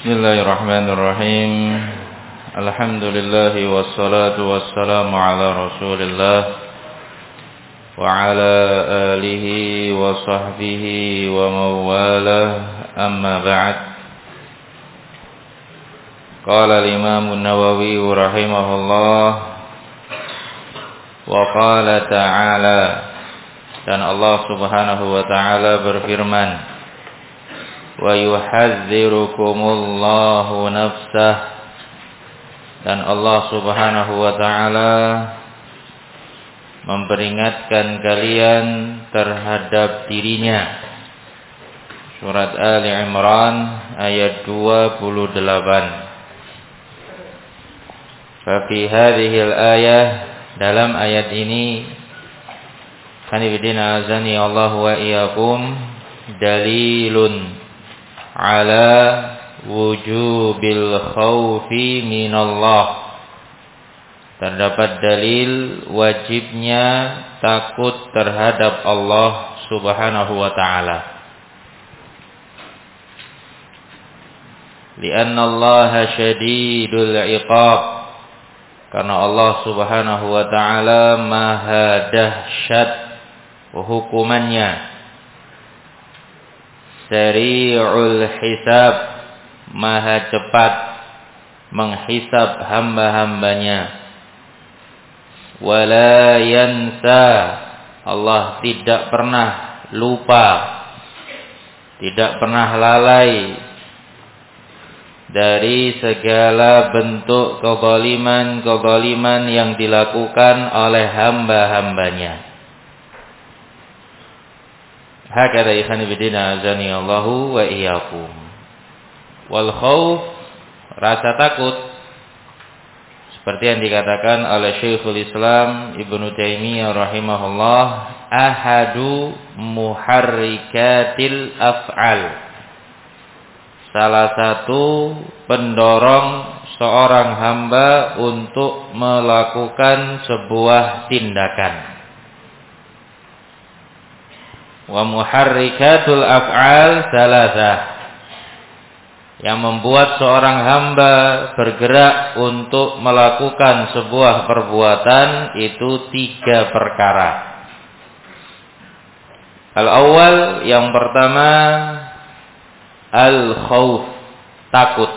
Bismillahirrahmanirrahim. Alhamdulillah wassalatu wassalamu ala Rasulillah wa ala alihi wa sahbihi wa mawalah, amma ba'd. Qala al-Imam an-Nawawi rahimahullah wa qala ta'ala, dan Allah Subhanahu wa ta'ala berfirman, wa yuhadzirukumullahu nafsah, dan Allah Subhanahu wa ta'ala memperingatkan kalian terhadap dirinya. Surat Ali Imran ayat 28. Fa fi hadhihi al-ayah, dalam ayat ini, kanibidina azani Allah wa iyyakum, dalilun ala wujubil khawfi minallah. Terdapat dalil wajibnya takut terhadap Allah Subhanahu wa ta'ala. Lianna Allah syadidul iqab, karena Allah Subhanahu wa ta'ala maha dahsyat hukumannya. Sari'ul hisab, maha cepat menghisab hamba-hambanya. Wala yansa, Allah tidak pernah lupa, tidak pernah lalai dari segala bentuk kezaliman yang dilakukan oleh hamba-hambanya. Hakada ikhwan bidina azani Allahu wa iyyakum. Wal khauf, rasa takut, seperti yang dikatakan oleh Syekhul Islam Ibnu Taimiyah rahimahullah, ahadu muharrikatil af'al, salah satu pendorong seorang hamba untuk melakukan sebuah tindakan. Wa muharrikatul af'al salasah, yang membuat seorang hamba bergerak untuk melakukan sebuah perbuatan itu 3 perkara. Al-awwal, yang pertama, al-khauf, takut.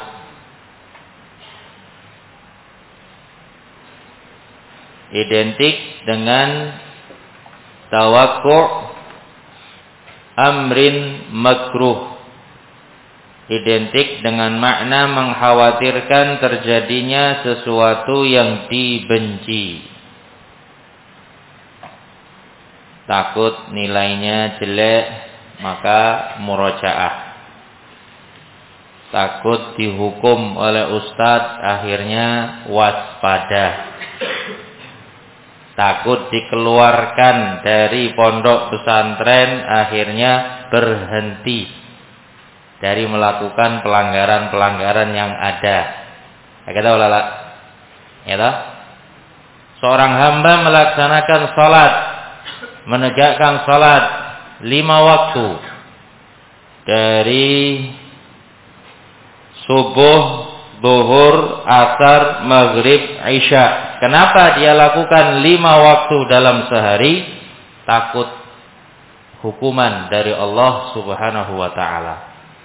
Identik dengan tawakku' amrin makruh, identik dengan makna mengkhawatirkan terjadinya sesuatu yang dibenci. Takut nilainya jelek, maka murajaah. Takut dihukum oleh ustadz, akhirnya waspada. Takut dikeluarkan dari pondok pesantren, akhirnya berhenti dari melakukan pelanggaran-pelanggaran yang ada. Kata ulama, ya toh? Seorang hamba melaksanakan salat, menegakkan salat 5 waktu, dari subuh, zuhur, asar, maghrib, isya. Kenapa dia lakukan 5 waktu dalam sehari? Takut hukuman dari Allah Subhanahu wa ta'ala.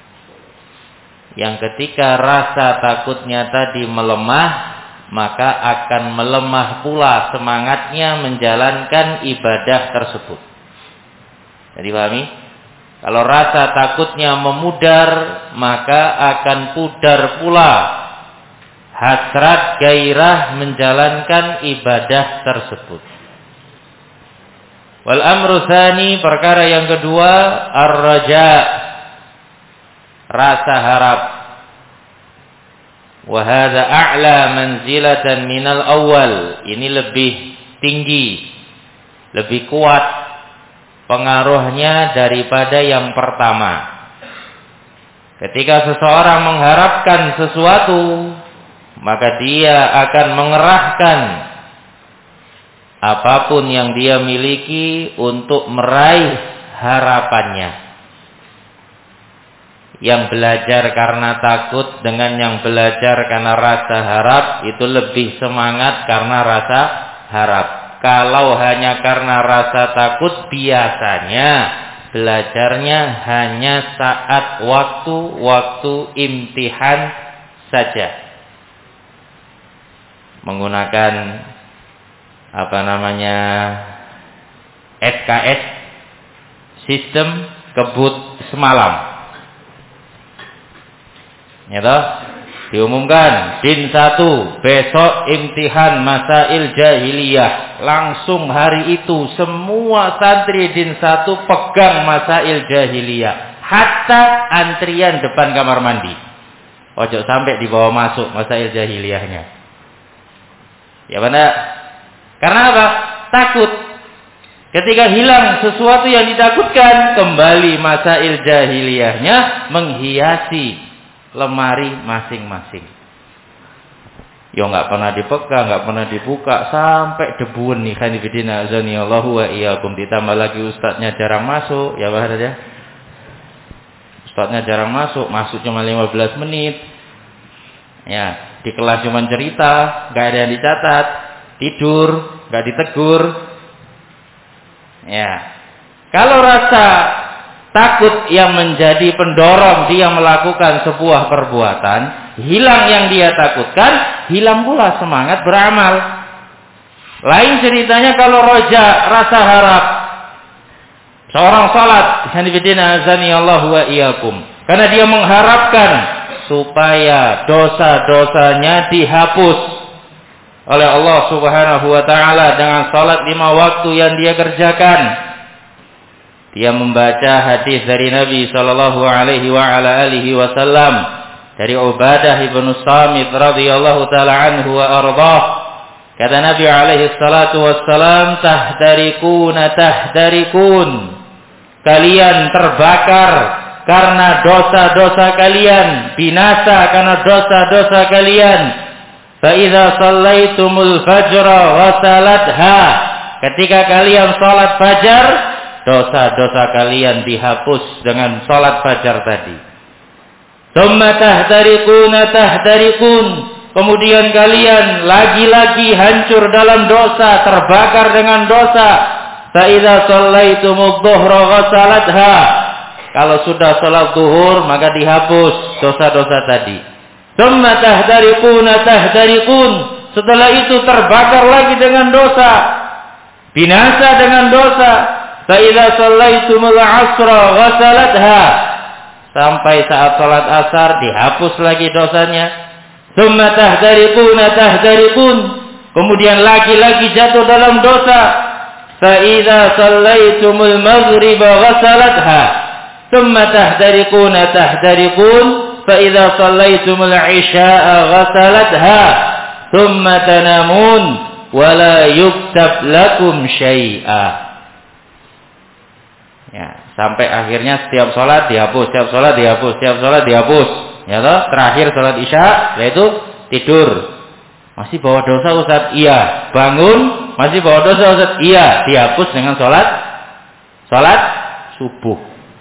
Yang ketika rasa takutnya tadi melemah, maka akan melemah pula semangatnya menjalankan ibadah tersebut. Jadi pahami? Kalau rasa takutnya memudar, maka akan pudar pula hasrat gairah menjalankan ibadah tersebut. Wal amru tsani, perkara yang kedua, ar-raja, rasa harap. Wa hadza a'la manzilatan minal awwal, ini lebih tinggi, lebih kuat pengaruhnya daripada yang pertama. Ketika seseorang mengharapkan sesuatu, maka dia akan mengerahkan apapun yang dia miliki untuk meraih harapannya. Yang belajar karena takut dengan yang belajar karena rasa harap itu lebih semangat karena rasa harap. Kalau hanya karena rasa takut, biasanya belajarnya hanya saat waktu imtihan saja. Menggunakan SKS, sistem kebut semalam. Ya toh? Diumumkan din 1 besok imtihan masail jahiliyah. Langsung hari itu semua santri din 1 pegang masail jahiliyah. Hatta antrian depan kamar mandi. Ojo sampai dibawa masuk masail jahiliyahnya. Ya benar. Karena apa? Takut. Ketika hilang sesuatu yang ditakutkan, kembali masail jahiliyahnya menghiasi lemari masing-masing. Ya nggak pernah dipegang, nggak pernah dibuka, sampai debuan nih kan ibidina azanillahu wa iyyakum. Ditambah lagi ustadznya jarang masuk, ya bahar aja. Ustadznya jarang masuk cuma 15 menit. Ya, di kelas cuma cerita, nggak ada yang dicatat, tidur, nggak ditegur. Ya, kalau rasa takut yang menjadi pendorong dia melakukan sebuah perbuatan, hilang yang dia takutkan, hilang pula semangat beramal. Lain ceritanya kalau roja, rasa harap. Seorang salat, sanibidina azani Allah wa iyyakum. Karena dia mengharapkan supaya dosa-dosanya dihapus oleh Allah Subhanahu wa taala dengan salat 5 waktu yang dia kerjakan. Dia membaca hadis dari Nabi sallallahu alaihi wa ala alihi wasallam dari Ubadah bin Samit radhiyallahu taala anhu wa ardhah. Kata Nabi alaihi salatu wassalam, tahdarikun. Kalian terbakar karena dosa-dosa kalian, binasa karena dosa-dosa kalian. Fa idza shallaitumul fajra wa salatha. Ketika kalian salat fajar, dosa-dosa kalian dihapus dengan salat fajar tadi. Tsumma tahdarikun. Kemudian kalian lagi-lagi hancur dalam dosa, terbakar dengan dosa. Fa idza shallaitumudh dhuhra ghasalatha. Kalau sudah salat zuhur maka dihapus dosa-dosa tadi. Tsumma tahdarikun. Setelah itu terbakar lagi dengan dosa. Binasa dengan dosa. Fa'idha shallaitumul 'asra ghasalatha. Sampai saat salat asar dihapus lagi dosanya. Tsumma tahdarikun. Kemudian lagi-lagi jatuh dalam dosa. Fa'idha shallaitumul maghriba ghasalatha. Tsumma tahdarikun. Fa'idha shallaitumul 'isya'a ghasalatha. Tsumma tanamun wa la yuktab lakum syai'a. Ya, sampai akhirnya setiap sholat dihapus, setiap sholat dihapus. Ya toh, terakhir sholat isya, yaitu tidur. Masih bawa dosa Ustaz? Iya. Bangun, masih bawa dosa Ustaz? Iya. Dihapus dengan sholat subuh.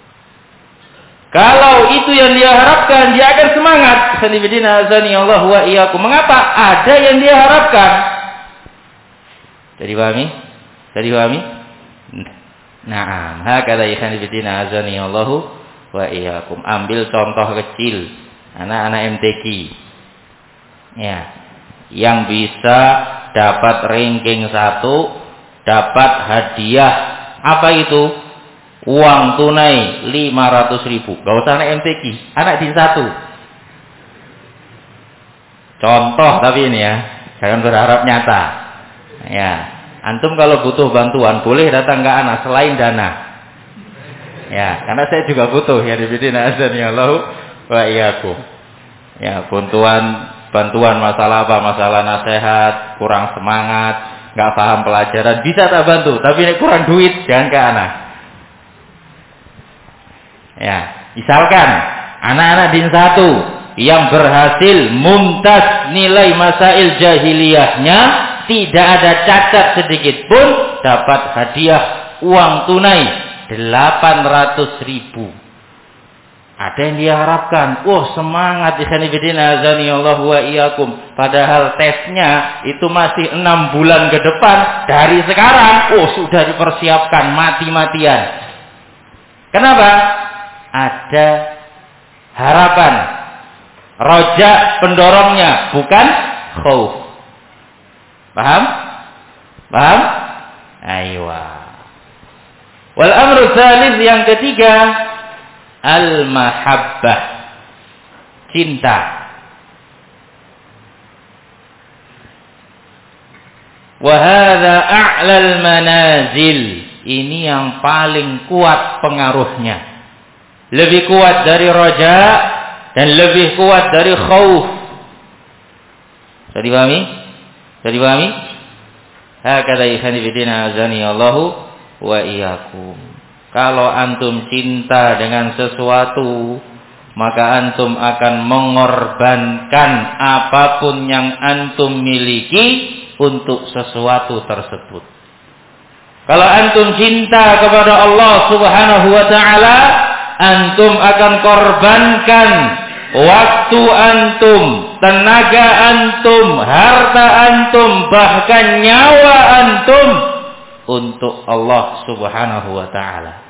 Kalau itu yang dia harapkan, dia akan semangat. Sanibidina azani Allah wa iyyakum. Mengapa? Ada yang dia harapkan. Jadi pahami? Naam, hakadha ikhwan fillah azani Allahu wa iyyakum. Ambil contoh kecil anak-anak MTQ. Ya, yang bisa dapat ranking 1, dapat hadiah. Apa itu? Uang tunai 500.000. Gak usah anak MTQ, anak din 1. Contoh tapi ini ya, jangan berharap nyata. Ya. Antum kalau butuh bantuan boleh datang ke anak selain dana. Ya, karena saya juga butuh ya dibidina azan ya Allah wa iyyakum. Ya, bantuan masalah apa? Masalah nasihat, kurang semangat, enggak paham pelajaran, bisa tak bantu, tapi kurang duit jangan ke anak. Ya, misalkan anak-anak din 1 yang berhasil mumtaz nilai masail jahiliyahnya, tidak ada cacat sedikit pun, dapat hadiah uang tunai 800.000. Ada yang dia harapkan, semangat ikhwan fillah azanillahu wa iyyakum. Padahal tesnya itu masih 6 bulan ke depan. Dari sekarang, sudah dipersiapkan mati-matian. Kenapa? Ada harapan. Roja pendorongnya, bukan khauf. Paham? Paham? Aywa. Wal amru tsalits yang ketiga, al-mahabbah, cinta. Wa hadza a'lal manazil, ini yang paling kuat pengaruhnya. Lebih kuat dari raja dan lebih kuat dari khauf. Bisa dipahami? Bisa dipahami? Hakadha ikhwani fillah azani Allahu wa iyyakum. Kalau antum cinta dengan sesuatu, maka antum akan mengorbankan apapun yang antum miliki untuk sesuatu tersebut. Kalau antum cinta kepada Allah Subhanahu wa taala, antum akan korbankan waktu antum, tenaga antum, harta antum, bahkan nyawa antum untuk Allah Subhanahu wa taala.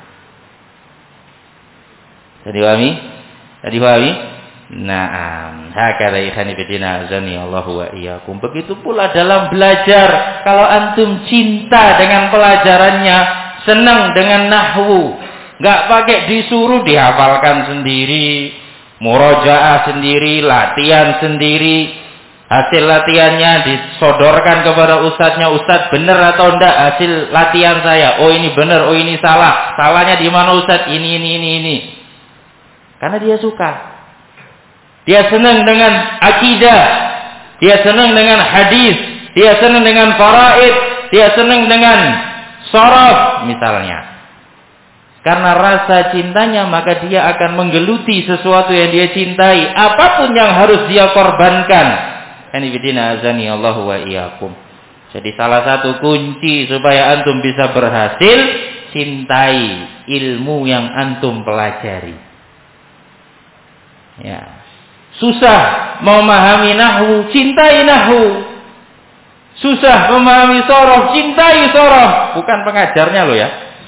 Jadi pahami? Jadi pahami? Naam, hakala ikhani fillah azani Allahu wa iyyakum. Begitu pula dalam belajar, kalau antum cinta dengan pelajarannya, senang dengan nahwu, enggak pakai disuruh dihafalkan sendiri, murojaah sendiri, latihan sendiri. Hasil latihannya disodorkan kepada ustadznya, ustadz benar atau enggak hasil latihan saya? Oh ini benar, oh ini salah. Salahnya di mana ustadz? Ini. Karena dia suka. Dia senang dengan akidah. Dia senang dengan hadis. Dia senang dengan faraid. Dia senang dengan sharaf misalnya. Karena rasa cintanya, maka dia akan menggeluti sesuatu yang dia cintai. Apapun yang harus dia korbankan. Anifidina azani Allahu wa iyyakum. Jadi salah satu kunci supaya antum bisa berhasil, cintai ilmu yang antum pelajari. Ya. Susah memahami nahwu, cintai nahwu. Susah memahami sorof, cintai sorof. Bukan pengajarnya loh ya.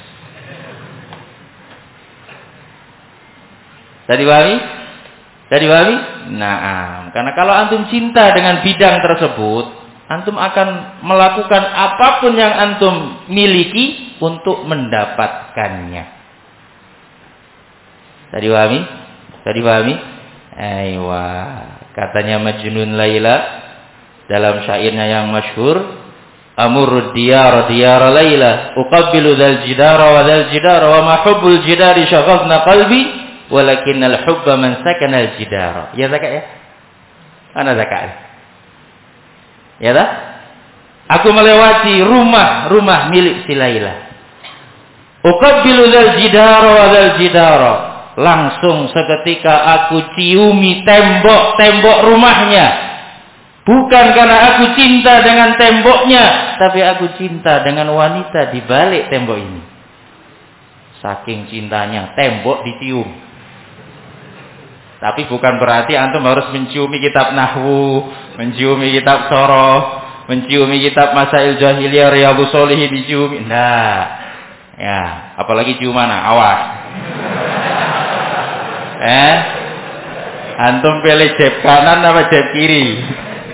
Tadi pahami? Tadi pahami? Nah, karena kalau antum cinta dengan bidang tersebut, antum akan melakukan apapun yang antum miliki untuk mendapatkannya. Tadi pahami? Tadi pahami? Aywa, katanya Majnun Laila dalam syairnya yang masyhur, amurud diyar Laila, uqabbilu dzal jidara wa dzal jidara wa ma hubbul jidari syaghafna qalbi walakinnal hubba man sakana al jidara. Ya zakat ya? Mana zakat? Ya dah? Aku melewati rumah milik si Laila. Uqabbilu dzal jidara wa dzal jidara. Langsung seketika aku ciumi tembok rumahnya. Bukan karena aku cinta dengan temboknya, tapi aku cinta dengan wanita di balik tembok ini. Saking cintanya, tembok dicium. Tapi bukan berarti antum harus menciumi kitab nahwu, menciumi kitab sorof, menciumi kitab masail jahiliyah, riyadhus sholihin diciumi. Nah, ya, apalagi ciuman, awas. Antum pilih jeb kanan apa jeb kiri?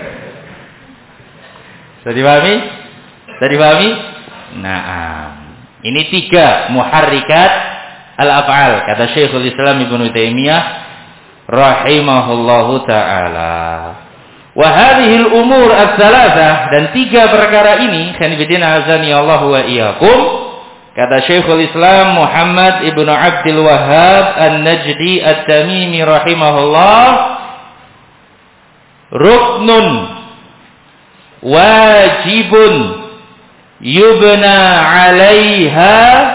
Tadi pahami? Tadi pahami? Nah, ini 3 muharrikat al-af'al kata Syekhul Islam Ibnu Taimiyah rahimahullahu taala. Wa hadhihi al-umur ats-tsalatsah, dan 3 perkara ini, khanifidina azani Allah wa iyyakum, kata Syekhul Islam Muhammad Ibnu Abdul Wahhab An-Najdi At-Tamimi rahimahullah, ruknun wajibun yubna 'alaiha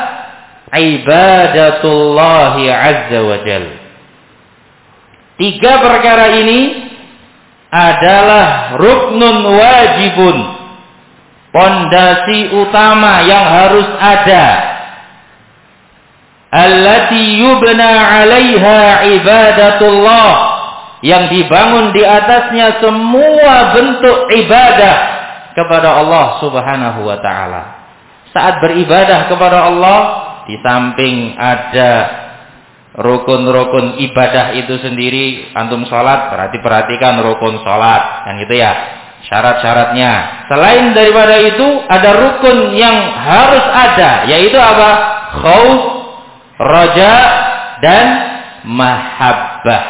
ibadatullahi azza wa jalla. 3 perkara ini adalah ruknun wajibun, pondasi utama yang harus ada, allati yubna 'alaiha ibadatullah, yang dibangun di atasnya semua bentuk ibadah kepada Allah Subhanahu wa taala. Saat beribadah kepada Allah, di samping ada rukun-rukun ibadah itu sendiri, antum sholat berarti perhatikan rukun sholat, yang gitu ya, syarat-syaratnya. Selain daripada itu ada rukun yang harus ada, yaitu apa? Khauf, raja, dan mahabbah.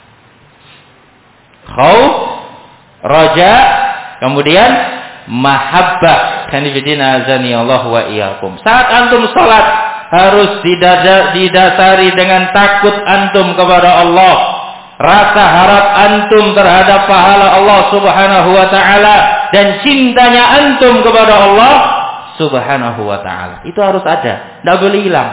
Khauf, raja, kemudian mahabbah. Kanifidina azani Allah wa iyyakum. Saat antum sholat harus didasari dengan takut antum kepada Allah, rasa harap antum terhadap pahala Allah Subhanahu wa taala, dan cintanya antum kepada Allah Subhanahu wa taala. Itu harus ada, tidak boleh hilang.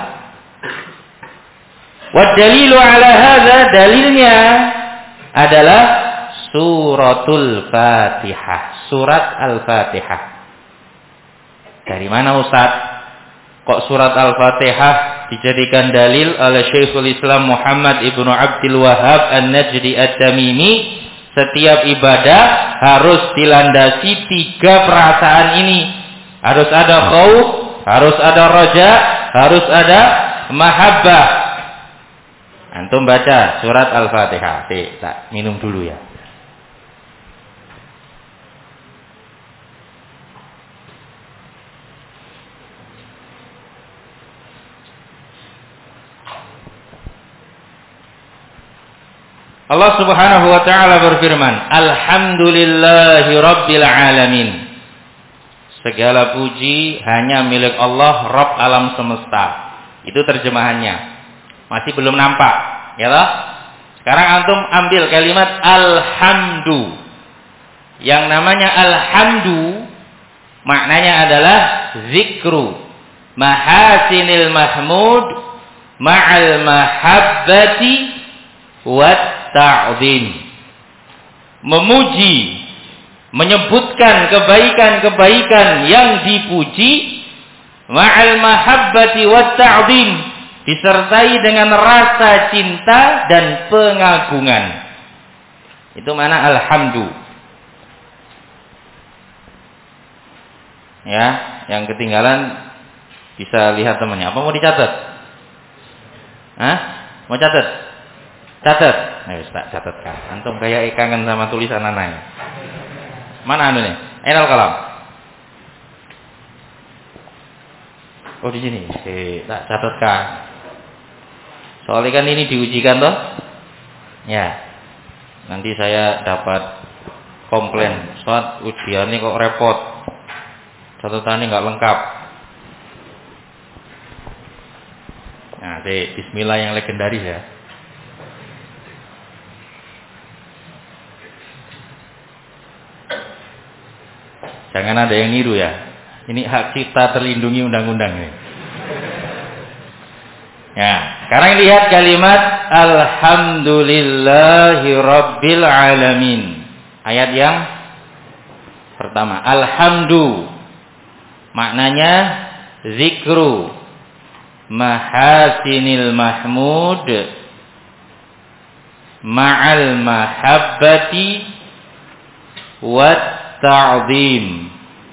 Wa dalilu ala hadza, dalilnya adalah suratul Fatihah, surat Al-Fatihah. Dari mana Ustaz? Kok surat Al-Fatihah dijadikan dalil oleh Syekhul Islam Muhammad Ibnu Abdul Wahhab An-Najdi At-Tamimi? Setiap ibadah harus dilandasi 3 perasaan ini. Harus ada khauf, harus ada raja, harus ada mahabbah. Antum baca surat Al-Fatihah. Tak minum dulu ya. Allah Subhanahu wa taala berfirman, Alhamdulillahi Rabbil Alamin. Segala puji hanya milik Allah, Rabb alam semesta. Itu terjemahannya. Masih belum nampak, ya toh? Sekarang antum ambil kalimat alhamdu. Yang namanya alhamdu maknanya adalah zikru mahasinil mahmud ma'al mahabbati wat ta'zim. Memuji, menyebutkan kebaikan-kebaikan yang dipuji, ma'al mahabbati wat ta'zim, disertai dengan rasa cinta dan pengagungan. Itu mana alhamdu. Ya, yang ketinggalan bisa lihat temannya. Apa mau dicatat? Hah? Mau catat? Catat. Ayo tak catatkan. Antum kayak kangen sama tulisan anaknya. Mana anu nih? Ainal kalam. Oh di sini. Tak catatkan. Soalnya kan ini diujikan toh. Ya. Nanti saya dapat komplain. Soal ujiannya kok repot. Catatannya nggak lengkap. Nah, bismillah yang legendaris ya. Jangan ada yang niru ya. Ini hak cipta terlindungi undang-undang ini. Ya, sekarang lihat kalimat Alhamdulillahi Rabbil Alamin. Ayat yang pertama. Alhamdu maknanya zikru mahasinil mahmud ma'al mahabbati wat ta'zim.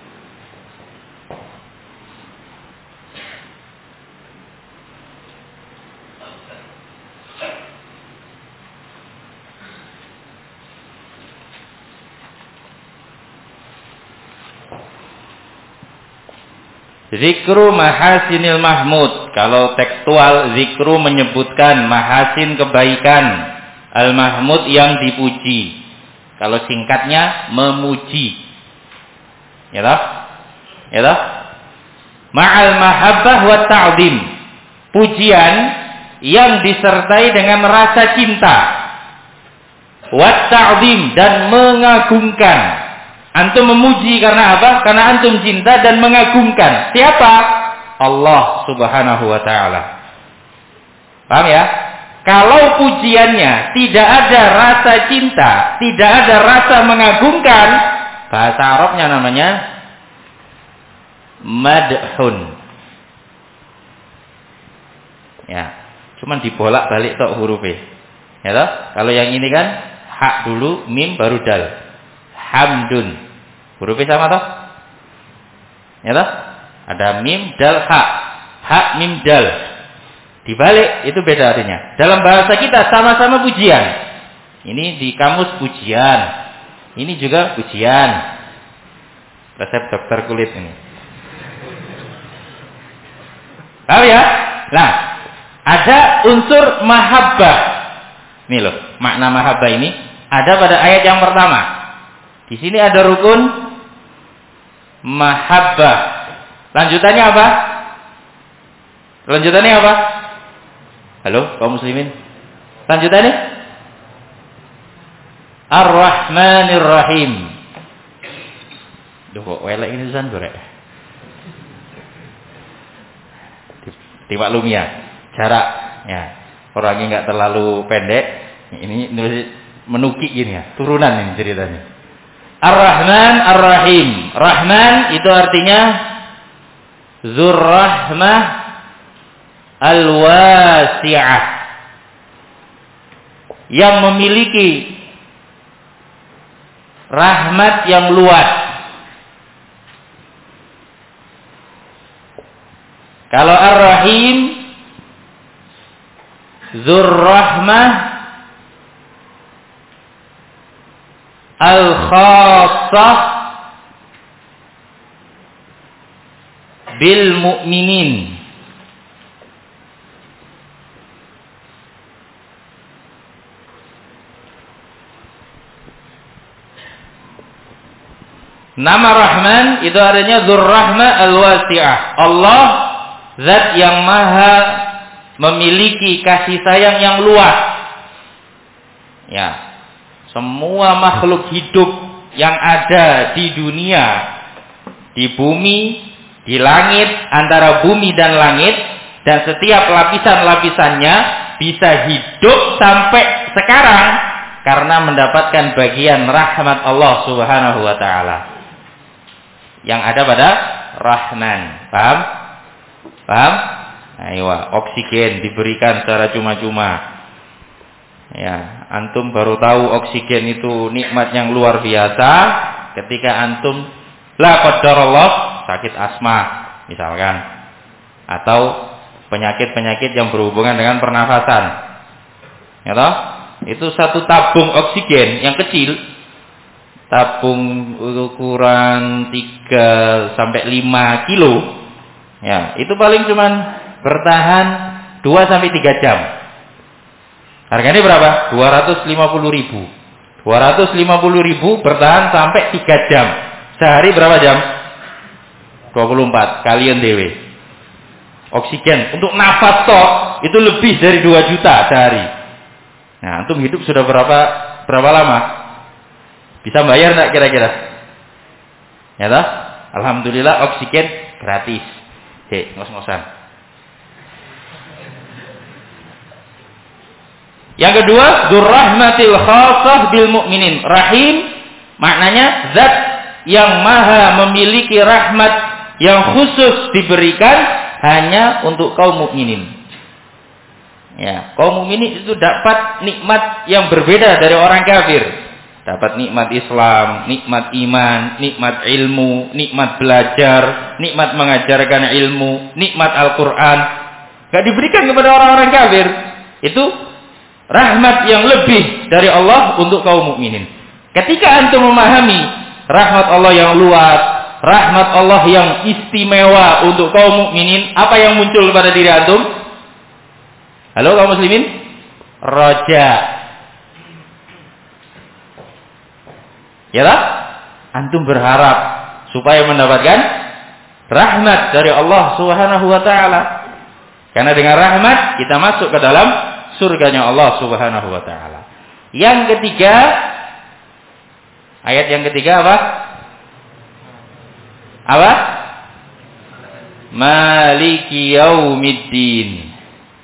Zikru mahasinil mahmud. Kalau tekstual, zikru menyebutkan mahasin kebaikan, al-mahmud yang dipuji. Kalau singkatnya memuji. Ya toh? Ya toh? Ma'al mahabbah wa ta'zim. Pujian yang disertai dengan rasa cinta. Wa ta'zim, dan mengagungkan. Antum memuji karena apa? Karena antum cinta dan mengagungkan. Siapa? Allah Subhanahu wa taala. Paham ya? Kalau pujiannya tidak ada rasa cinta, tidak ada rasa mengagungkan, bahasa Arabnya namanya madhun. Ya. Cuman dibolak-balik tok hurufnya. Ya toh? Kalau yang ini kan ha dulu, mim baru dal. Hamdun. Hurufnya sama toh? Ya toh? Ada mim, dal, ha. Ha, mim, dal. Dibalik itu beda artinya. Dalam bahasa kita sama-sama pujian. Ini di kamus pujian. Ini juga pujian. Resep dokter kulit ini. Tahu ya? Nah, ada unsur mahabbah. Nih loh, makna mahabbah ini ada pada ayat yang pertama. Di sini ada rukun mahabbah. Lanjutannya apa? Lanjutannya apa? Halo, kaum muslimin. Lanjutannya? Ar-Rahmanir Rahim. Duh, kok welek ini tulisan gorek. Timaklumi ya, jarak ya. Orangnya enggak terlalu pendek. Ini menukik gini ya, turunan ini ceritanya. Ar-Rahman Ar-Rahim. Rahman itu artinya Dzur-Rahmah Al-Wasi'ah, yang memiliki rahmat yang luas. Kalau Ar-Rahim Dzur-Rahmah Al-Khassah bil mu'minin. Nama Rahman itu artinya Dzur-Rahmah Al-Wasi'ah. Allah zat yang maha memiliki kasih sayang yang luas. Ya. Semua makhluk hidup yang ada di dunia, di bumi, di langit, antara bumi dan langit, dan setiap lapisan-lapisannya bisa hidup sampai sekarang karena mendapatkan bagian rahmat Allah Subhanahu wa taala yang ada pada Rahman. Paham? Paham? Ayo, oksigen diberikan secara cuma-cuma. Ya, antum baru tahu oksigen itu nikmat yang luar biasa ketika antum la qadarullah sakit asma misalkan, atau penyakit-penyakit yang berhubungan dengan pernafasan. Ya toh? Itu satu tabung oksigen yang kecil, tabung ukuran 3 sampai 5 kilo. Ya, itu paling cuman bertahan 2 sampai 3 jam. Harganya berapa? 250.000. 250.000 bertahan sampai 3 jam. Sehari berapa jam? 24 kalian dewe. Oksigen untuk nafas tok itu lebih dari 2 juta sehari. Nah, antum hidup sudah berapa lama? Bisa bayar enggak kira-kira? Ya toh? Alhamdulillah oksigen gratis. Cek, ngos-ngosan. Yang kedua, Dzur-Rahmatil Khassah bil mu'minin. Rahim maknanya zat yang maha memiliki rahmat yang khusus diberikan hanya untuk kaum mukminin. Ya, kaum mukminin itu dapat nikmat yang berbeda dari orang kafir. Dapat nikmat Islam, nikmat iman, nikmat ilmu, nikmat belajar, nikmat mengajarkan ilmu, nikmat Al-Qur'an. Enggak diberikan kepada orang-orang kafir. Itu rahmat yang lebih dari Allah untuk kaum mukminin. Ketika antum memahami rahmat Allah yang luas, rahmat Allah yang istimewa untuk kaum mukminin, apa yang muncul pada diri antum? Halo kaum muslimin? Raja. Ya lah? Antum berharap supaya mendapatkan rahmat dari Allah Subhanahu wa taala. Karena dengan rahmat kita masuk ke dalam surganya Allah Subhanahu wa taala. Yang ketiga, ayat yang ketiga apa? Apa? Maliki yaumiddin.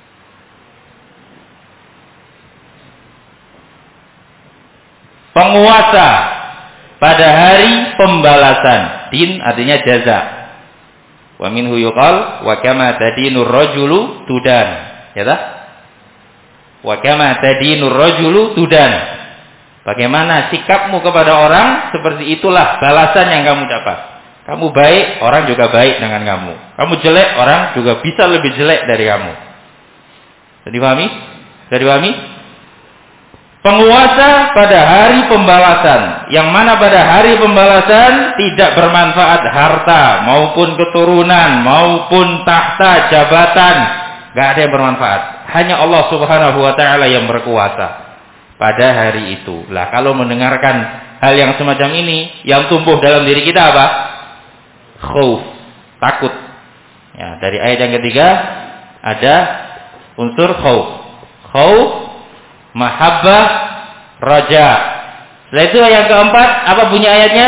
Penguasa pada hari pembalasan. Din artinya jaza. Wa minhu yuqal wa kama tadinur rajulu tudan. Ya tak? Wa kama tadinur rajulu tudan. Bagaimana sikapmu kepada orang, seperti itulah balasan yang kamu dapat. Kamu baik, orang juga baik dengan kamu. Kamu jelek, orang juga bisa lebih jelek dari kamu. Sudah dipahami? Sudah dipahami? Penguasa pada hari pembalasan, yang mana pada hari pembalasan tidak bermanfaat harta maupun keturunan maupun tahta jabatan, gak ada yang bermanfaat. Hanya Allah Subhanahu wa taala yang berkuasa pada hari itu. Lah kalau mendengarkan hal yang semacam ini, yang tumbuh dalam diri kita apa? Khauf, takut. Ya, dari ayat yang ketiga ada unsur khauf. Khauf, mahabbah, raja. Setelah itu yang keempat, apa bunyi ayatnya?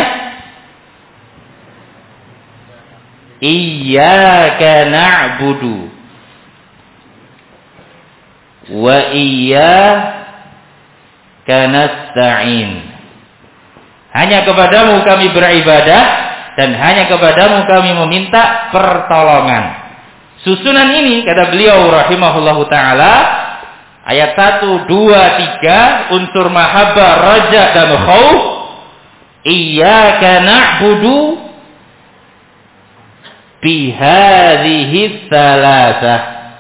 Iyyaka na'budu wa iyyaka nasta'in. Hanya kepadamu kami beribadah dan hanya kepadamu kami meminta pertolongan. Susunan ini kata beliau rahimahullahu taala, ayat 1, 2, 3, unsur mahabbah, raja dan khauf. Iyyaka na'budu bihadhihi tsalasah.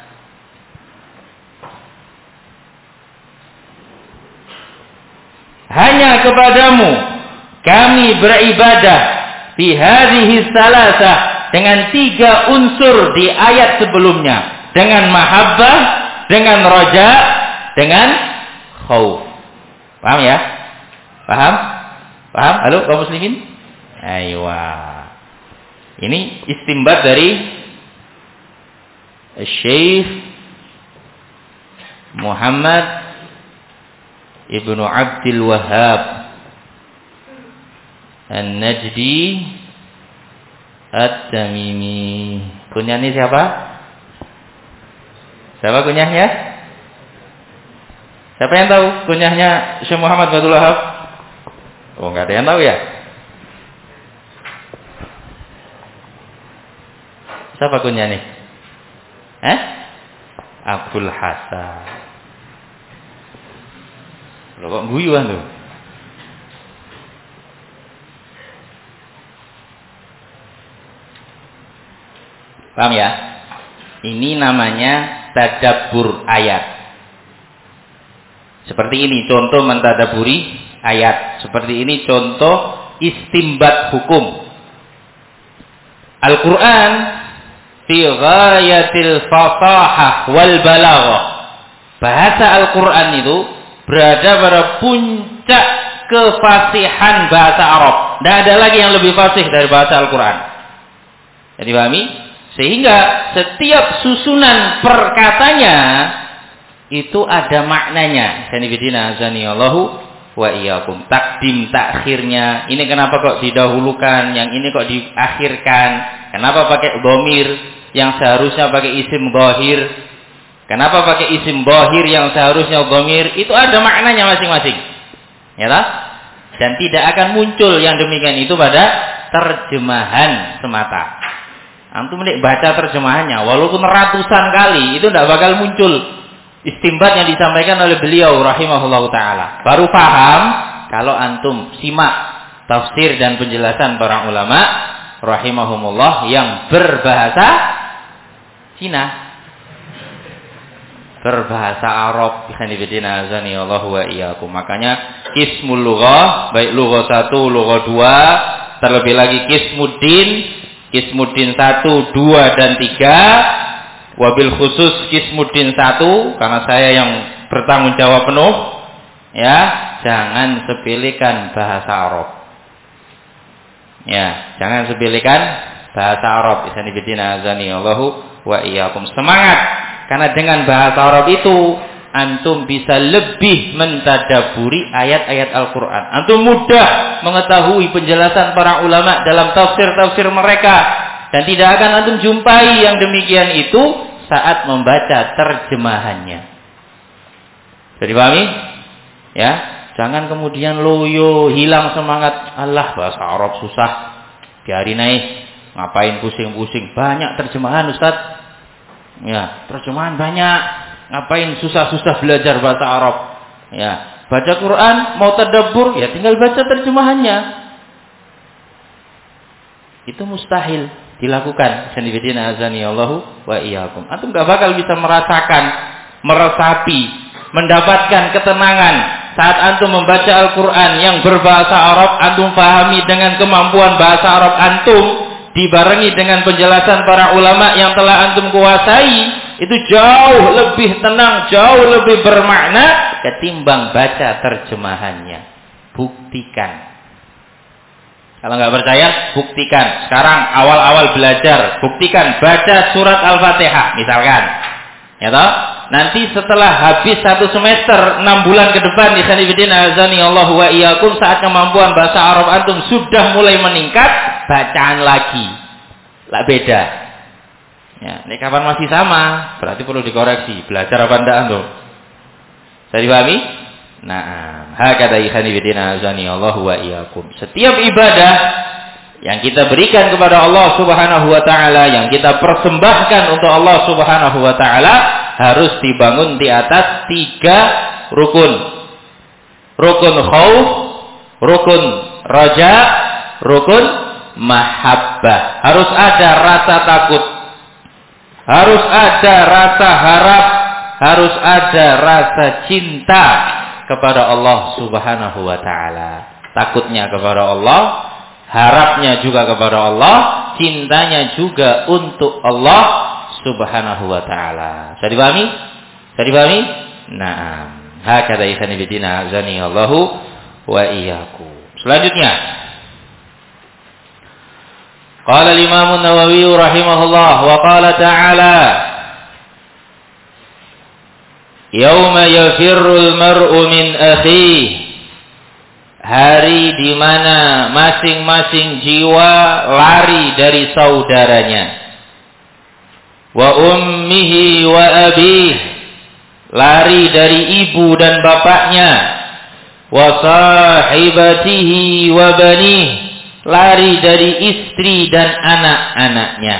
Hanya kepadamu kami beribadah bihadhihi tsalasah, dengan 3 unsur di ayat sebelumnya, dengan mahabbah, dengan raja, dengan khauf. Paham ya? Paham? Paham? Halo kaum muslimin? Aywa. Ini istimbat dari Syekh Muhammad Ibnu Abdul Wahhab An-Najdi At-Tamimi. Kunyahnya siapa? Siapa kunyahnya? Siapa yang tahu kunyahnya Syekh Muhammad Abdul Wahhab? Oh, enggak ada yang tahu ya? Siapa kunyahnya? Abdul Hasan. Loh kok guyuan tuh? Paham ya? Ini namanya tadabbur ayat. Seperti ini contoh mentadaburi ayat. Seperti ini contoh istimbat hukum. Al-Quran fi ghayatil fasahah wal balaghah. Bahasa Al-Quran itu berada pada puncak kefasihan bahasa Arab. Tidak ada lagi yang lebih fasih dari bahasa Al-Quran. Jadi pahami? Sehingga setiap susunan perkatanya itu ada maknanya. Sanibidina azanillahu wa iyyakum. Takdim takhirnya. Ini kenapa kok didahulukan, yang ini kok diakhirkan? Kenapa pakai dhamir yang seharusnya pakai isim dhahir? Kenapa pakai isim dhahir yang seharusnya dhamir? Itu ada maknanya masing-masing. Ya tak? Dan tidak akan muncul yang demikian itu pada terjemahan semata. Antum nek baca terjemahannya walaupun ratusan kali itu tidak bakal muncul istimbat yang disampaikan oleh beliau rahimahullahu taala. Baru paham kalau antum simak tafsir dan penjelasan para ulama rahimahumullah yang berbahasa Cina, berbahasa Arab. Ikhwanifidina azani Allah wa iyyakum. Makanya qismul lughah, baik lughah 1, lughah 2, terlebih lagi qismuddin 1, 2 dan 3. Wabil khusus qismuddin 1, karena saya yang bertanggung jawab penuh, ya, jangan sepelekan bahasa Arab. Ya, jangan sepelekan bahasa Arab. Ikhwanifidina azani Allah wa iyyakum. Semangat, karena dengan bahasa Arab itu antum bisa lebih mentadaburi ayat-ayat Al-Quran. Antum mudah mengetahui penjelasan para ulama dalam tafsir-tafsir mereka. Dan tidak akan antum jumpai yang demikian itu saat membaca terjemahannya. Jadi pahami? Ya, jangan kemudian loyo, hilang semangat. Allah, bahasa Arab susah. Biarin aja. Ngapain pusing-pusing? Banyak terjemahan, Ustaz. Ya, terjemahan banyak. ngapain susah-susah belajar bahasa Arab? Ya, baca Quran, mau tadabbur, ya tinggal baca terjemahannya. Itu mustahil dilakukan. Sanibidina azani Allahu wa iyyakum. Antum enggak bakal bisa merasakan, meresapi, mendapatkan ketenangan saat antum membaca Al-Quran yang berbahasa Arab, antum pahami dengan kemampuan bahasa Arab antum, dibarengi dengan penjelasan para ulama yang telah antum kuasai, itu jauh lebih tenang, jauh lebih bermakna ketimbang baca terjemahannya. Buktikan. Kalau nggak percaya, buktikan. Sekarang awal-awal belajar, buktikan baca surat Al-Fatihah misalkan. Ya toh? Nanti setelah habis 1 semester, 6 bulan ke depan, ikhwanifidina azani Allahu wa iyyakum, saat kemampuan bahasa Arab antum sudah mulai meningkat, bacaan lagi. Lah beda. Ya, ini kapan masih sama, berarti perlu dikoreksi. Belajar apa enggak antum? Saya dipahami? Nah, hakada ikhwanifidina azani Allahu wa iyyakum. Setiap ibadah yang kita berikan kepada Allah Subhanahu wa taala, yang kita persembahkan untuk Allah Subhanahu wa taala, harus dibangun di atas 3 rukun. Rukun khauf, rukun raja, rukun mahabbah. Harus ada rasa takut, harus ada rasa harap, harus ada rasa cinta kepada Allah Subhanahu wa taala. Takutnya kepada Allah, harapnya juga kepada Allah, cintanya juga untuk Allah Subhanahu wa ta'ala. Bisa dipahami? Bisa dipahami? Naam. Hakadha ikhwani bidina azani Allahu wa iyyakum. Selanjutnya, qala al-Imam an-Nawawi rahimahullah wa qala ta'ala, yauma yafirrul mar'u min akhihi, hari di mana masing-masing jiwa lari dari saudaranya. Wa ummihi wa abih, lari dari ibu dan bapaknya. Wa sahibatihi wa banih, lari dari istri dan anak-anaknya.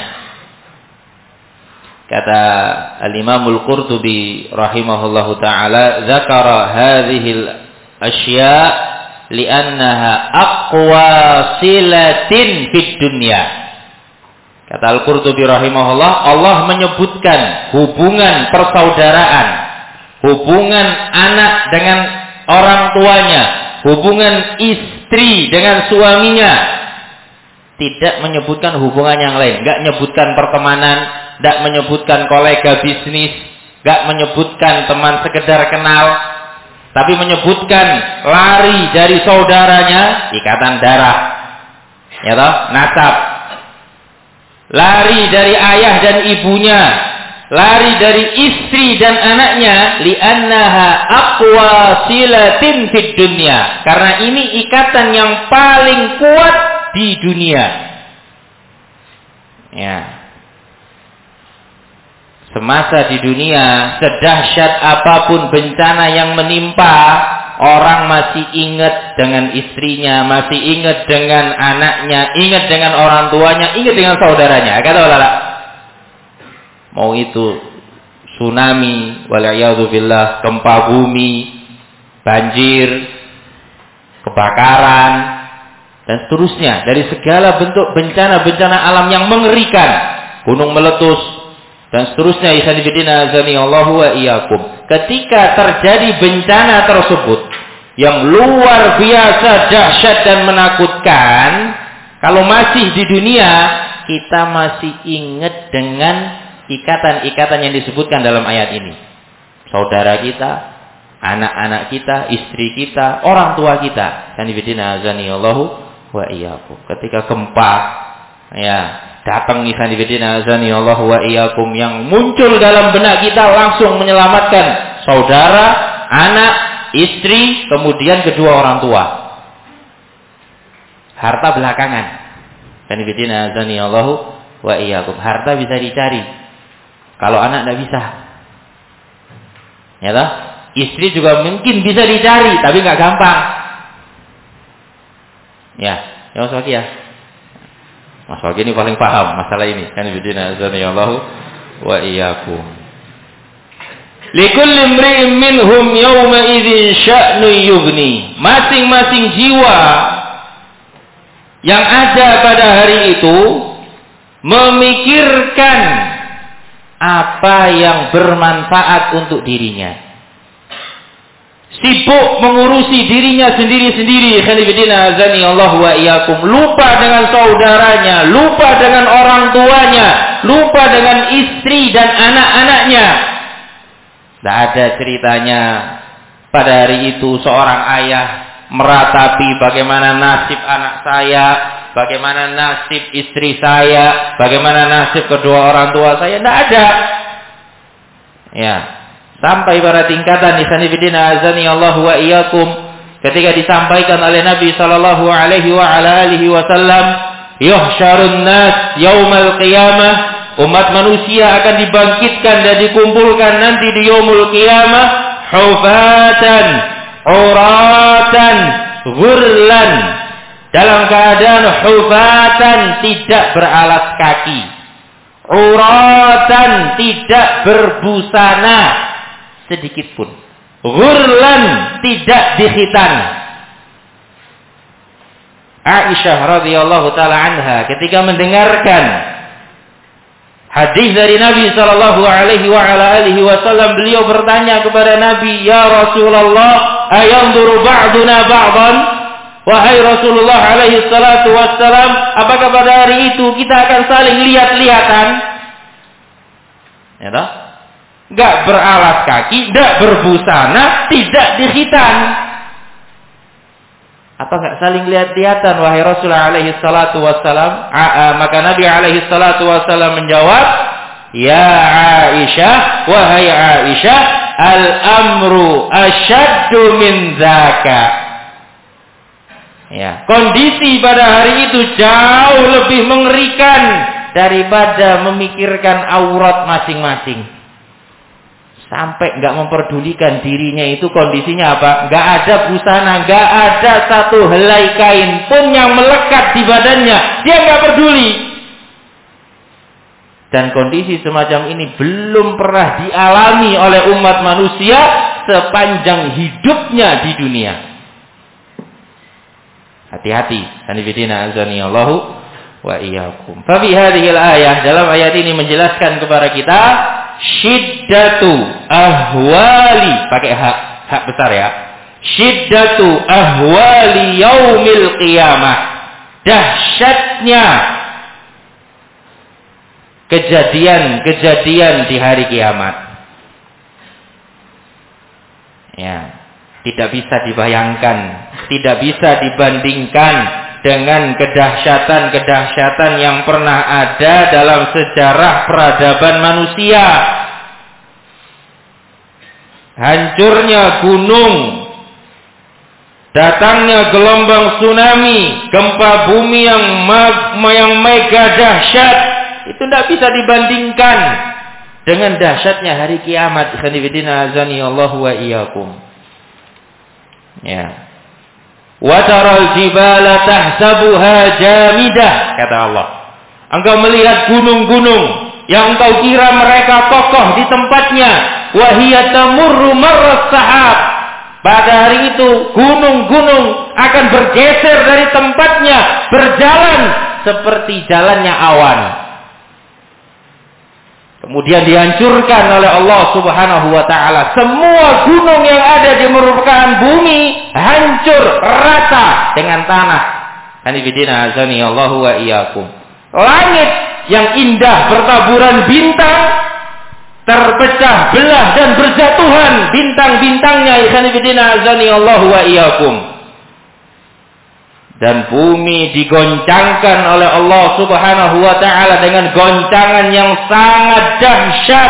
Kata Al-Imam Al-Qurtubi rahimahullahu ta'ala, zakara hadhil asya li'annaha aqwa silatin fid dunya. Kata Al-Qurtubi rahimahullah, Allah menyebutkan hubungan persaudaraan, hubungan anak dengan orang tuanya, hubungan istri dengan suaminya. Tidak menyebutkan hubungan yang lain, enggak menyebutkan pertemanan, enggak menyebutkan kolega bisnis, enggak menyebutkan teman sekedar kenal, tapi menyebutkan lari dari saudaranya, ikatan darah. Ya toh, nasab. Lari dari ayah dan ibunya, lari dari istri dan anaknya, li'annaha aqwa silatin fid dunya, karena ini ikatan yang paling kuat di dunia. Ya. Semasa di dunia, sedahsyat apapun bencana yang menimpa, orang masih ingat dengan istrinya, masih ingat dengan anaknya, ingat dengan orang tuanya, ingat dengan saudaranya. Kata ulama, mau itu tsunami, waliyadzubillah, gempa bumi, banjir, kebakaran, dan seterusnya, dari segala bentuk bencana-bencana alam yang mengerikan, gunung meletus, dan seterusnya, ikhwanifidina azani Allahu wa iyyakum. Ketika terjadi bencana tersebut yang luar biasa dahsyat dan menakutkan, kalau masih di dunia, kita masih ingat dengan ikatan-ikatan yang disebutkan dalam ayat ini. Saudara kita, anak-anak kita, istri kita, orang tua kita. Ikhwanifidina azani Allahu wa iyyakum. Ketika gempa, ya, datang ikhwanifidina azani Allah wa iyyakum, yang muncul dalam benak kita langsung menyelamatkan saudara, anak, istri, kemudian kedua orang tua. Harta belakangan. Ikhwanifidina azani Allah wa iyyakum. Harta bisa dicari, kalau anak tidak bisa. Ya toh? Istri juga mungkin bisa dicari, tapi nggak gampang. Ya, Mas Waki ya. Mas Waki ini paling paham masalah ini. Kan bidina azanillahu wa iyyakum. Likulli imri'in minhum yawma idzin sya'nun yughni. Masing-masing jiwa yang ada pada hari itu memikirkan apa yang bermanfaat untuk dirinya. Sibuk mengurusi dirinya sendiri-sendiri. Khanifidina azani Allah wa iyyakum. Lupa dengan saudaranya, lupa dengan orang tuanya, lupa dengan istri dan anak-anaknya. Tidak ada ceritanya pada hari itu seorang ayah meratapi bagaimana nasib anak saya, bagaimana nasib istri saya, bagaimana nasib kedua orang tua saya. Tidak ada. Ya. Sampai pada tingkatan ikhwanifidina azani Allah wa iyyakum ketika disampaikan oleh Nabi sallallahu alaihi wa ala alihi wasallam, yuhsyarun nas yaumal qiyamah, umat manusia akan dibangkitkan dan dikumpulkan nanti di yaumul qiyamah hufatan uratan ghurlan, dalam keadaan hufatan tidak beralas kaki, uratan tidak berbusana sedikit pun, ghurlan tidak dikhitan. Aisyah radhiyallahu taala anha ketika mendengarkan hadis dari Nabi sallallahu alaihi wa ala alihi wasallam, beliau bertanya kepada Nabi, "Ya Rasulullah, ayanzuru ba'duna ba'dan?" Wahai Rasulullah alaihi salatu wassalam, apakah pada hari itu kita akan saling lihat-lihatan? Ya toh? Enggak beralas kaki, enggak berbusana, tidak dikhitan. Apa enggak saling lihat-lihatan wahai Rasulullah alaihi salatu wassalam? Maka Nabi alaihi salatu wassalam menjawab, "Ya Aisyah, wahai Aisyah, al-amru asyaddu min dzaka." Ya, kondisi pada hari itu jauh lebih mengerikan daripada memikirkan aurat masing-masing. Sampai enggak memperdulikan dirinya itu kondisinya apa? Enggak ada busana, enggak ada satu helai kain pun yang melekat di badannya. Dia enggak peduli. Dan kondisi semacam ini belum pernah dialami oleh umat manusia sepanjang hidupnya di dunia. Hati-hati. Hanifidina azani Allahu wa iyyakum. Fa bi hadhil ayah, dalam ayat ini menjelaskan kepada kita syiddatu ahwali, pakai hak besar ya, syiddatu ahwali yaumil qiyamah, dahsyatnya kejadian-kejadian di hari kiamat. Ya, tidak bisa dibayangkan, tidak bisa dibandingkan dengan kedahsyatan-kedahsyatan yang pernah ada dalam sejarah peradaban manusia. Hancurnya gunung, datangnya gelombang tsunami, gempa bumi yang mega dahsyat, itu tidak bisa dibandingkan dengan dahsyatnya hari kiamat. Khanifidina azani Allah wa iyyakum. Ya. Wa taral jibala tahsabuha jamidah, kata Allah. Engkau melihat gunung-gunung yang engkau kira mereka kokoh di tempatnya, wa hiya tamurru marras sahab. Pada hari itu gunung-gunung akan bergeser dari tempatnya, berjalan seperti jalannya awan. Kemudian dihancurkan oleh Allah Subhanahu wa taala. Semua gunung yang ada di permukaan bumi hancur rata dengan tanah. Hanifidina azani Allahu wa iyyakum. Langit yang indah bertaburan bintang terpecah belah dan berjatuhan bintang-bintangnya. Hanifidina azani Allahu wa iyyakum. Dan bumi digoncangkan oleh Allah Subhanahu wa taala dengan goncangan yang sangat dahsyat.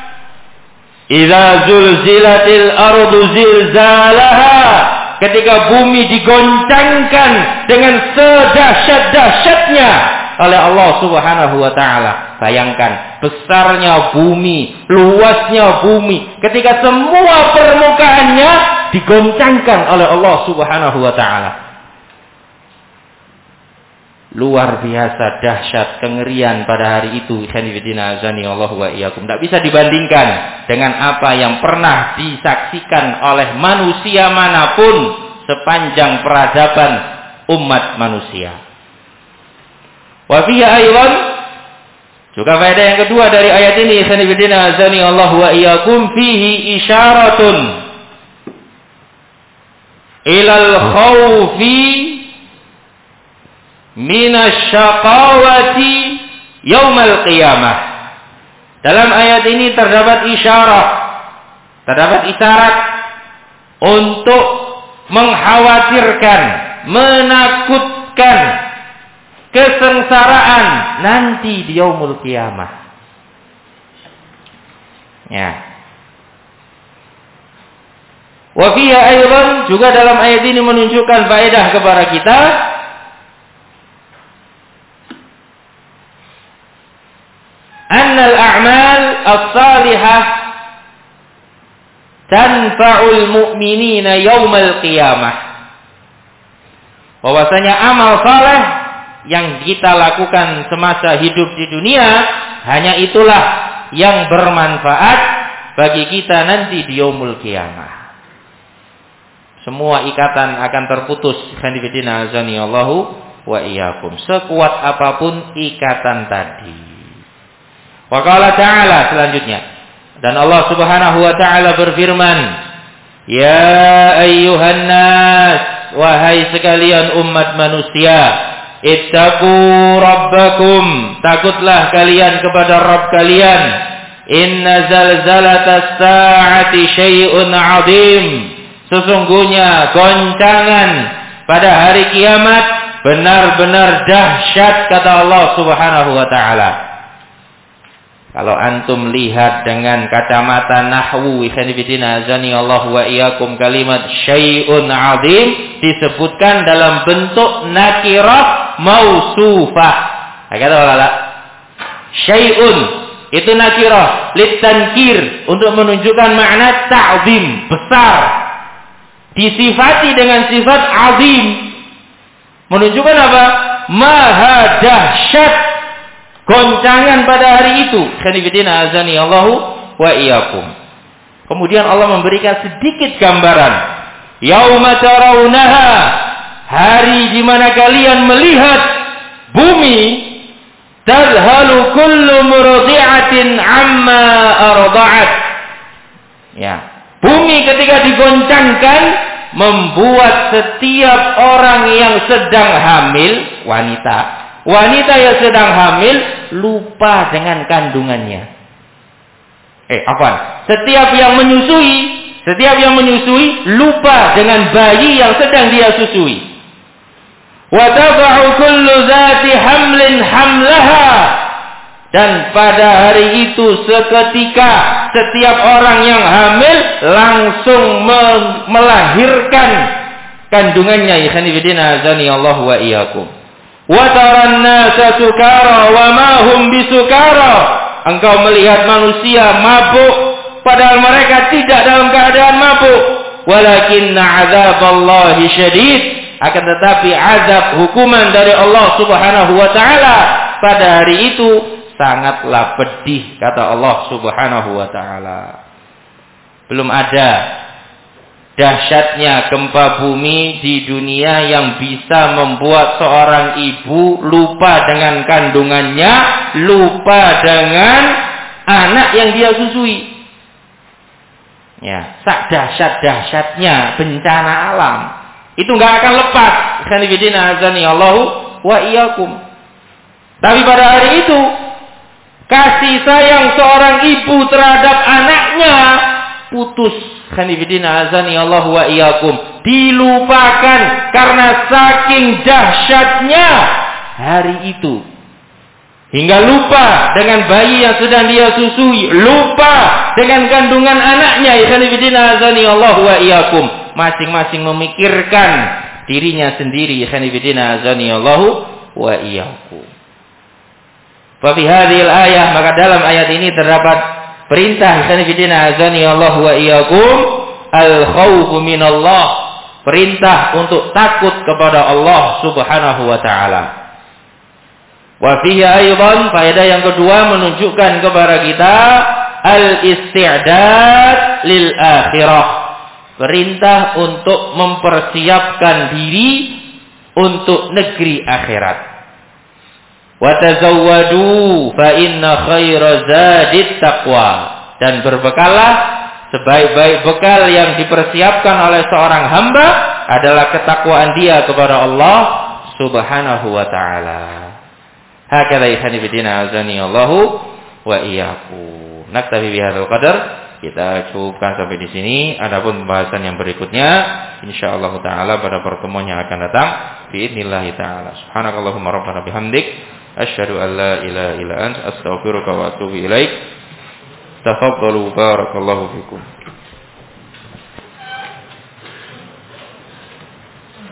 Idza zulzilatil ardu zilzalaha, ketika bumi digoncangkan dengan sedahsyat-dahsyatnya oleh Allah Subhanahu wa taala. Bayangkan besarnya bumi, luasnya bumi, ketika semua permukaannya digoncangkan oleh Allah Subhanahu wa taala. Luar biasa dahsyat kengerian pada hari itu. Ikhwanifidina azani Allah wa iyyakum. Tidak bisa dibandingkan dengan apa yang pernah disaksikan oleh manusia manapun sepanjang peradaban umat manusia. Wa fiha aydan, juga faedah yang kedua dari ayat ini, ikhwanifidina azani Allah wa iyyakum, fihi isyaratun ilal khawfi minasyaqawati yaumal qiyamah. Dalam ayat ini terdapat isyarat untuk mengkhawatirkan, menakutkan kesengsaraan nanti di yaumul qiyamah. Ya. Wa fiha aidan, juga dalam ayat ini menunjukkan faedah kepada kita annal a'mal as-salihah tanfa'ul mu'minina yaumal qiyamah. Bahwasanya amal saleh yang kita lakukan semasa hidup di dunia, hanya itulah yang bermanfaat bagi kita nanti di yaumul qiyamah. Semua ikatan akan terputus. Khanifidina azani Allahu wa iyyakum. Sekuat apapun ikatan tadi. Wa qala ta'ala, selanjutnya, dan Allah Subhanahu wa ta'ala berfirman, ya ayyuhan nas, wahai sekalian umat manusia, ittaqu rabbakum, takutlah kalian kepada Rabb kalian. Inna zalzalatas sa'ati syai'un 'adzim, sesungguhnya goncangan pada hari kiamat benar-benar dahsyat, kata Allah Subhanahu wa ta'ala. Kalau antum lihat dengan kacamata nahwu, ikhwanifidina azani Allah wa iyyakum, kalimat syai'un 'adzim disebutkan dalam bentuk nakirah mausufah. Kata Allah, syai'un itu nakirah litankir, untuk menunjukkan makna ta'zim, besar. Disifati dengan sifat 'adzim, menunjukkan apa? Maha dahsyat goncangan pada hari itu. Khanifidina azani Allahu wa iyyakum. Kemudian Allah memberikan sedikit gambaran. Yauma tarawunaha, hari di mana kalian melihat bumi, tadhalu kullu murdi'atin amma arda'at. Ya, bumi ketika digoncangkan membuat setiap orang yang sedang hamil, wanita yang sedang hamil lupa dengan kandungannya. Setiap yang menyusui lupa dengan bayi yang sedang dia susui. Wa tad'u kullu dzati hamlin hamlaha, dan pada hari itu seketika setiap orang yang hamil langsung melahirkan kandungannya. Ikhwanifidina azani Allah wa iyyakum. Wa taran nasa sukara wa ma hum bisukara, engkau melihat manusia mabuk padahal mereka tidak dalam keadaan mabuk. Walakinna azaballahi syadid, akan tetapi azab hukuman dari Allah Subhanahu wa taala pada hari itu sangatlah pedih, kata Allah Subhanahu wa taala. Belum ada dahsyatnya gempa bumi di dunia yang bisa membuat seorang ibu lupa dengan kandungannya, lupa dengan anak yang dia susui. Ya, sak dahsyat-dahsyatnya bencana alam itu nggak akan lepas. Khanifidina azani Allahu wa iyyakum. Tapi pada hari itu kasih sayang seorang ibu terhadap anaknya putus. Khanifidina azani Allah wa iyyakum, dilupakan karena saking dahsyatnya hari itu, hingga lupa dengan bayi yang sedang dia susui, lupa dengan kandungan anaknya. Khanifidina azani Allah wa iyyakum, masing-masing memikirkan dirinya sendiri. Khanifidina azani Allah wa iyyakum. Fa fi hadhil ayah, maka dalam ayat ini terdapat perintah, khanifidina azani Allah wa iyyakum, al-khawfu minallah, perintah untuk takut kepada Allah Subhanahu wa taala. Wa fihi aidan, faedah yang kedua menunjukkan kepada kita al-isti'dad lil akhirah. Perintah untuk mempersiapkan diri untuk negeri akhirat. Wa tazawwadu fa inna khaira zadit taqwa. Dan berbekallah, sebaik-baik bekal yang dipersiapkan oleh seorang hamba adalah ketakwaan dia kepada Allah Subhanahu wa taala. Hakadha ihani bidina azani Allahu wa iyyakum. Naktafi bihadzal qadar. Kita cukupkan sampai di sini. Adapun pembahasan yang berikutnya insyaallah taala pada pertemuan yang akan datang biidznillah taala. Subhanakallahumma rabbana bihamdik asyhadu an la ilaha illa anta astaghfiruka wa atubu ilaik. Tafadhalu barakallahu fikum.